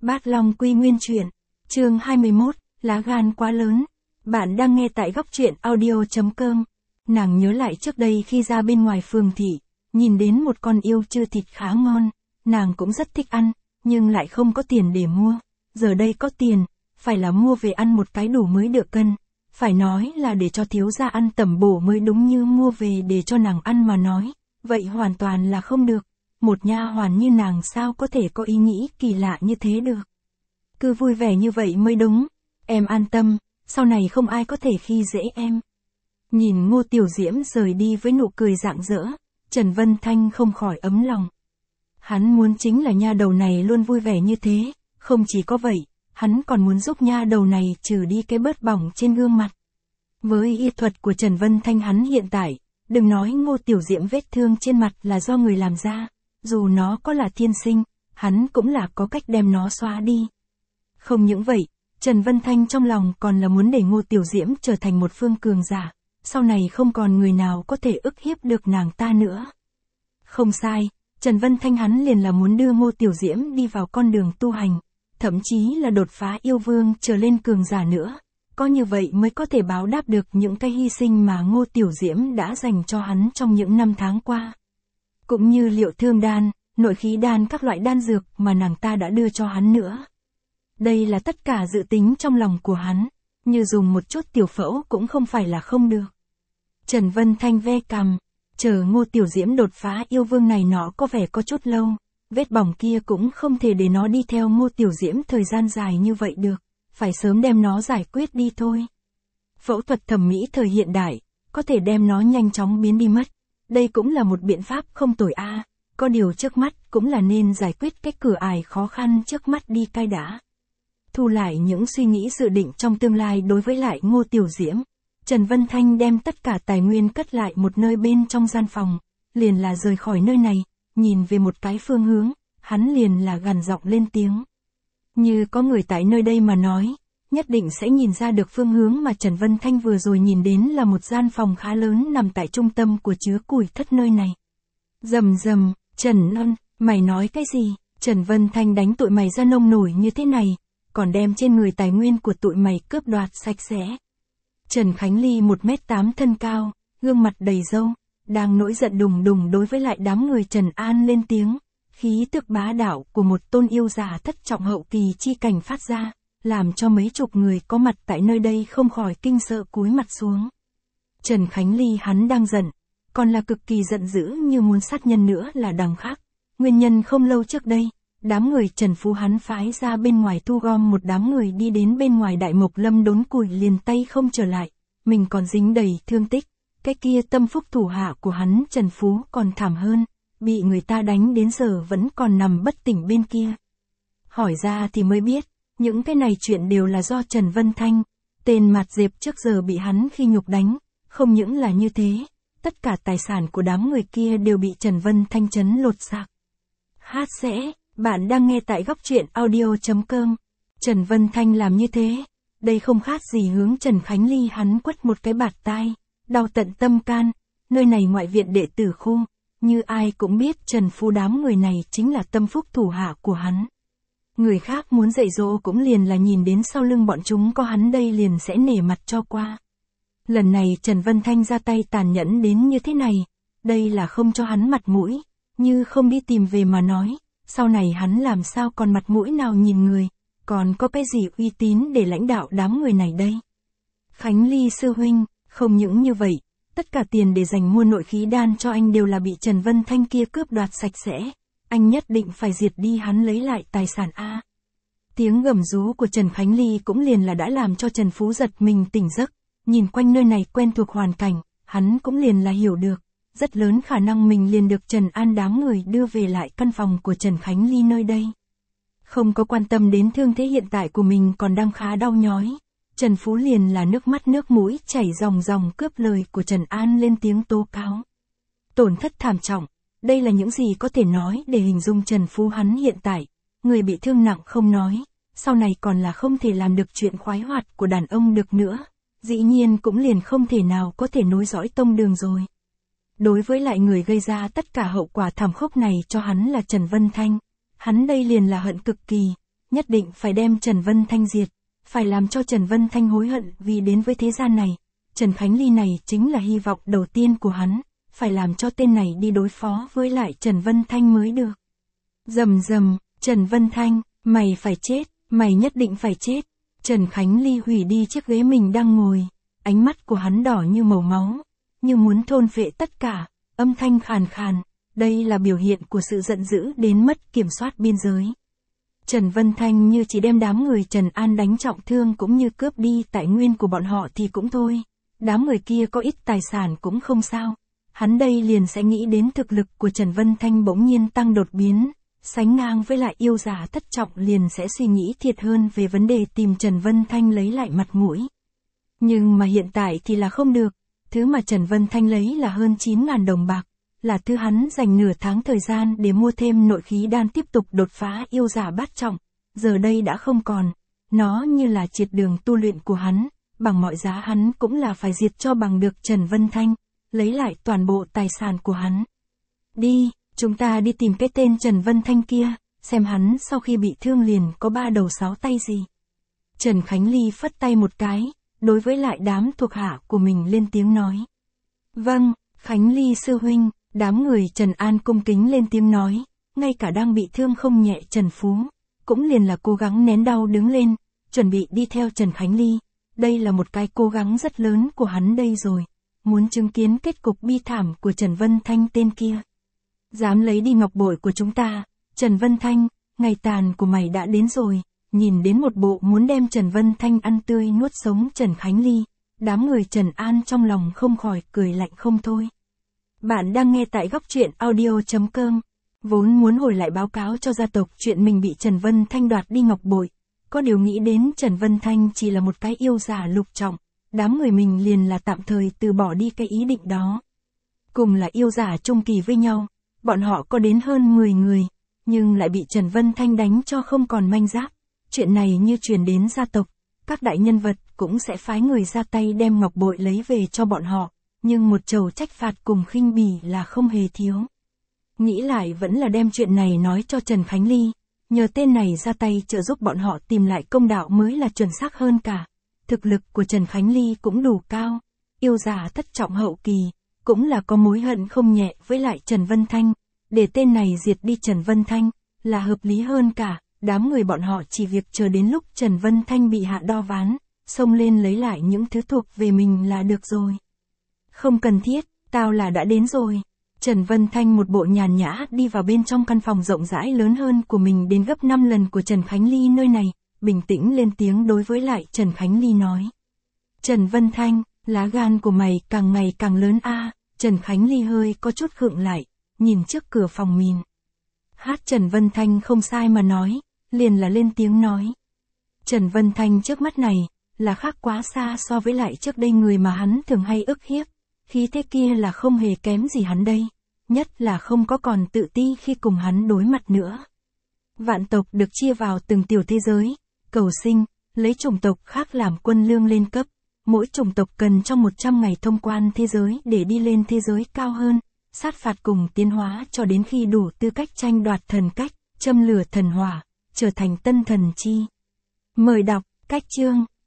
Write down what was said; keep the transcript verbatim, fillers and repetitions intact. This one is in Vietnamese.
Bát Long Quy Nguyên Truyện, chương hai mươi mốt, lá gan quá lớn. Bạn đang nghe tại góc truyện audio chấm com. Nàng nhớ lại trước đây khi ra bên ngoài phường thị, nhìn đến một con yêu trư thịt khá ngon, nàng cũng rất thích ăn, nhưng lại không có tiền để mua. Giờ đây có tiền, phải là mua về ăn một cái đủ mới được cân. Phải nói là để cho thiếu gia ăn tẩm bổ mới đúng, như mua về để cho nàng ăn mà nói, vậy hoàn toàn là không được. Một nha hoàn như nàng sao có thể có ý nghĩ kỳ lạ như thế được. Cứ vui vẻ như vậy mới đúng. Em an tâm, sau này không ai có thể khi dễ em. Nhìn Ngô Tiểu Diễm rời đi với nụ cười rạng rỡ, Trần Vân Thanh không khỏi ấm lòng. Hắn muốn chính là nha đầu này luôn vui vẻ như thế, không chỉ có vậy, hắn còn muốn giúp nha đầu này trừ đi cái bớt bỏng trên gương mặt. Với y thuật của Trần Vân Thanh hắn hiện tại, đừng nói Ngô Tiểu Diễm vết thương trên mặt là do người làm ra, dù nó có là thiên sinh, hắn cũng là có cách đem nó xóa đi. Không những vậy, Trần Vân Thanh trong lòng còn là muốn để Ngô Tiểu Diễm trở thành một phương cường giả, sau này không còn người nào có thể ức hiếp được nàng ta nữa. Không sai, Trần Vân Thanh hắn liền là muốn đưa Ngô Tiểu Diễm đi vào con đường tu hành, thậm chí là đột phá yêu vương trở lên cường giả nữa. Có như vậy mới có thể báo đáp được những cái hy sinh mà Ngô Tiểu Diễm đã dành cho hắn trong những năm tháng qua. Cũng như liệu thương đan, nội khí đan, các loại đan dược mà nàng ta đã đưa cho hắn nữa. Đây là tất cả dự tính trong lòng của hắn, như dùng một chút tiểu phẫu cũng không phải là không được. Trần Vân Thanh ve cằm, chờ Ngô Tiểu Diễm đột phá yêu vương này nó có vẻ có chút lâu, vết bỏng kia cũng không thể để nó đi theo Ngô Tiểu Diễm thời gian dài như vậy được, phải sớm đem nó giải quyết đi thôi. Phẫu thuật thẩm mỹ thời hiện đại, có thể đem nó nhanh chóng biến đi mất. Đây cũng là một biện pháp không tồi a, à. Có điều trước mắt cũng là nên giải quyết cái cửa ải khó khăn trước mắt đi cai đã. Thu lại những suy nghĩ dự định trong tương lai đối với lại Ngô Tiểu Diễm, Trần Vân Thanh đem tất cả tài nguyên cất lại một nơi bên trong gian phòng, liền là rời khỏi nơi này, nhìn về một cái phương hướng, hắn liền là gằn giọng lên tiếng. Như có người tại nơi đây mà nói, nhất định sẽ nhìn ra được phương hướng mà Trần Vân Thanh vừa rồi nhìn đến là một gian phòng khá lớn nằm tại trung tâm của chứa củi thất nơi này. Rầm rầm, Trần Ân, mày nói cái gì? Trần Vân Thanh đánh tụi mày ra nông nổi như thế này, còn đem trên người tài nguyên của tụi mày cướp đoạt sạch sẽ. Trần Khánh Ly một mét tám thân cao, gương mặt đầy râu, đang nổi giận đùng đùng đối với lại đám người Trần An lên tiếng, khí tức bá đạo của một tôn yêu giả thất trọng hậu kỳ chi cảnh phát ra, làm cho mấy chục người có mặt tại nơi đây không khỏi kinh sợ cúi mặt xuống. Trần Khánh Ly hắn đang giận, còn là cực kỳ giận dữ như muốn sát nhân nữa là đằng khác. Nguyên nhân không lâu trước đây, đám người Trần Phú hắn phái ra bên ngoài thu gom một đám người đi đến bên ngoài Đại Mộc Lâm đốn củi liền tay không trở lại, mình còn dính đầy thương tích. Cái kia tâm phúc thủ hạ của hắn Trần Phú còn thảm hơn, bị người ta đánh đến giờ vẫn còn nằm bất tỉnh bên kia. Hỏi ra thì mới biết, những cái này chuyện đều là do Trần Vân Thanh, tên Mạt Diệp trước giờ bị hắn khi nhục đánh, không những là như thế, tất cả tài sản của đám người kia đều bị Trần Vân Thanh chấn lột xác. Hát sẽ, bạn đang nghe tại góc truyện audio chấm com. Trần Vân Thanh làm như thế, đây không khác gì hướng Trần Khánh Ly hắn quất một cái bạt tai, đau tận tâm can, nơi này ngoại viện đệ tử khu, như ai cũng biết Trần Phú đám người này chính là tâm phúc thủ hạ của hắn. Người khác muốn dạy dỗ cũng liền là nhìn đến sau lưng bọn chúng có hắn đây liền sẽ nể mặt cho qua. Lần này Trần Vân Thanh ra tay tàn nhẫn đến như thế này, đây là không cho hắn mặt mũi, như không đi tìm về mà nói, sau này hắn làm sao còn mặt mũi nào nhìn người, còn có cái gì uy tín để lãnh đạo đám người này đây. Khánh Ly sư huynh, không những như vậy, tất cả tiền để dành mua nội khí đan cho anh đều là bị Trần Vân Thanh kia cướp đoạt sạch sẽ. Anh nhất định phải diệt đi hắn lấy lại tài sản a. Tiếng gầm rú của Trần Khánh Ly cũng liền là đã làm cho Trần Phú giật mình tỉnh giấc, nhìn quanh nơi này quen thuộc hoàn cảnh, hắn cũng liền là hiểu được, rất lớn khả năng mình liền được Trần An đám người đưa về lại căn phòng của Trần Khánh Ly nơi đây. Không có quan tâm đến thương thế hiện tại của mình còn đang khá đau nhói, Trần Phú liền là nước mắt nước mũi chảy ròng ròng cướp lời của Trần An lên tiếng tố cáo. Tổn thất thảm trọng. Đây là những gì có thể nói để hình dung Trần Phú hắn hiện tại, người bị thương nặng không nói, sau này còn là không thể làm được chuyện khoái hoạt của đàn ông được nữa, dĩ nhiên cũng liền không thể nào có thể nối dõi tông đường rồi. Đối với lại người gây ra tất cả hậu quả thảm khốc này cho hắn là Trần Vân Thanh, hắn đây liền là hận cực kỳ, nhất định phải đem Trần Vân Thanh diệt, phải làm cho Trần Vân Thanh hối hận vì đến với thế gian này. Trần Khánh Ly này chính là hy vọng đầu tiên của hắn, phải làm cho tên này đi đối phó với lại Trần Vân Thanh mới được. Rầm rầm, Trần Vân Thanh, mày phải chết, mày nhất định phải chết. Trần Khánh Ly hủy đi chiếc ghế mình đang ngồi, ánh mắt của hắn đỏ như màu máu, như muốn thôn phệ tất cả, âm thanh khàn khàn, đây là biểu hiện của sự giận dữ đến mất kiểm soát biên giới. Trần Vân Thanh như chỉ đem đám người Trần An đánh trọng thương cũng như cướp đi tài nguyên của bọn họ thì cũng thôi, đám người kia có ít tài sản cũng không sao, hắn đây liền sẽ nghĩ đến thực lực của Trần Vân Thanh bỗng nhiên tăng đột biến, sánh ngang với lại yêu giả thất trọng liền sẽ suy nghĩ thiệt hơn về vấn đề tìm Trần Vân Thanh lấy lại mặt mũi. Nhưng mà hiện tại thì là không được, thứ mà Trần Vân Thanh lấy là hơn chín nghìn đồng bạc, là thứ hắn dành nửa tháng thời gian để mua thêm nội khí đan tiếp tục đột phá yêu giả bát trọng, giờ đây đã không còn, nó như là triệt đường tu luyện của hắn, bằng mọi giá hắn cũng là phải diệt cho bằng được Trần Vân Thanh, lấy lại toàn bộ tài sản của hắn. Đi, chúng ta đi tìm cái tên Trần Vân Thanh kia, xem hắn sau khi bị thương liền có ba đầu sáu tay gì. Trần Khánh Ly phất tay một cái, đối với lại đám thuộc hạ của mình lên tiếng nói. Vâng, Khánh Ly sư huynh. Đám người Trần An cung kính lên tiếng nói, ngay cả đang bị thương không nhẹ Trần Phú, cũng liền là cố gắng nén đau đứng lên, chuẩn bị đi theo Trần Khánh Ly. Đây là một cái cố gắng rất lớn của hắn đây rồi, muốn chứng kiến kết cục bi thảm của Trần Vân Thanh tên kia. Dám lấy đi ngọc bội của chúng ta, Trần Vân Thanh, ngày tàn của mày đã đến rồi, nhìn đến một bộ muốn đem Trần Vân Thanh ăn tươi nuốt sống Trần Khánh Ly, đám người Trần An trong lòng không khỏi cười lạnh không thôi. Bạn đang nghe tại góc truyện audio chấm com, vốn muốn hồi lại báo cáo cho gia tộc chuyện mình bị Trần Vân Thanh đoạt đi ngọc bội, có điều nghĩ đến Trần Vân Thanh chỉ là một cái yêu giả lục trọng, đám người mình liền là tạm thời từ bỏ đi cái ý định đó. Cùng là yêu giả trung kỳ với nhau, bọn họ có đến hơn mười người, nhưng lại bị Trần Vân Thanh đánh cho không còn manh giáp. Chuyện này như truyền đến gia tộc, các đại nhân vật cũng sẽ phái người ra tay đem ngọc bội lấy về cho bọn họ. Nhưng một chầu trách phạt cùng khinh bỉ là không hề thiếu. Nghĩ lại vẫn là đem chuyện này nói cho Trần Khánh Ly, nhờ tên này ra tay trợ giúp bọn họ tìm lại công đạo mới là chuẩn xác hơn cả. Thực lực của Trần Khánh Ly cũng đủ cao, yêu giả thất trọng hậu kỳ, cũng là có mối hận không nhẹ với lại Trần Vân Thanh, để tên này diệt đi Trần Vân Thanh, là hợp lý hơn cả, đám người bọn họ chỉ việc chờ đến lúc Trần Vân Thanh bị hạ đo ván, xông lên lấy lại những thứ thuộc về mình là được rồi. Không cần thiết, tao là đã đến rồi. Trần Vân Thanh một bộ nhàn nhã đi vào bên trong căn phòng rộng rãi lớn hơn của mình đến gấp năm lần của Trần Khánh Ly nơi này, bình tĩnh lên tiếng đối với lại Trần Khánh Ly nói. Trần Vân Thanh, lá gan của mày càng ngày càng lớn a. À. Trần Khánh Ly hơi có chút khựng lại, nhìn trước cửa phòng mình. Hát Trần Vân Thanh không sai mà nói, liền là lên tiếng nói. Trần Vân Thanh trước mắt này, là khác quá xa so với lại trước đây người mà hắn thường hay ức hiếp. Khí thế kia là không hề kém gì hắn đây, nhất là không có còn tự ti khi cùng hắn đối mặt nữa. Vạn tộc được chia vào từng tiểu thế giới, cầu sinh, lấy chủng tộc khác làm quân lương lên cấp, mỗi chủng tộc cần trong một trăm ngày thông quan thế giới để đi lên thế giới cao hơn, sát phạt cùng tiến hóa cho đến khi đủ tư cách tranh đoạt thần cách, châm lửa thần hỏa, trở thành tân thần chi. Mời đọc, cách chương.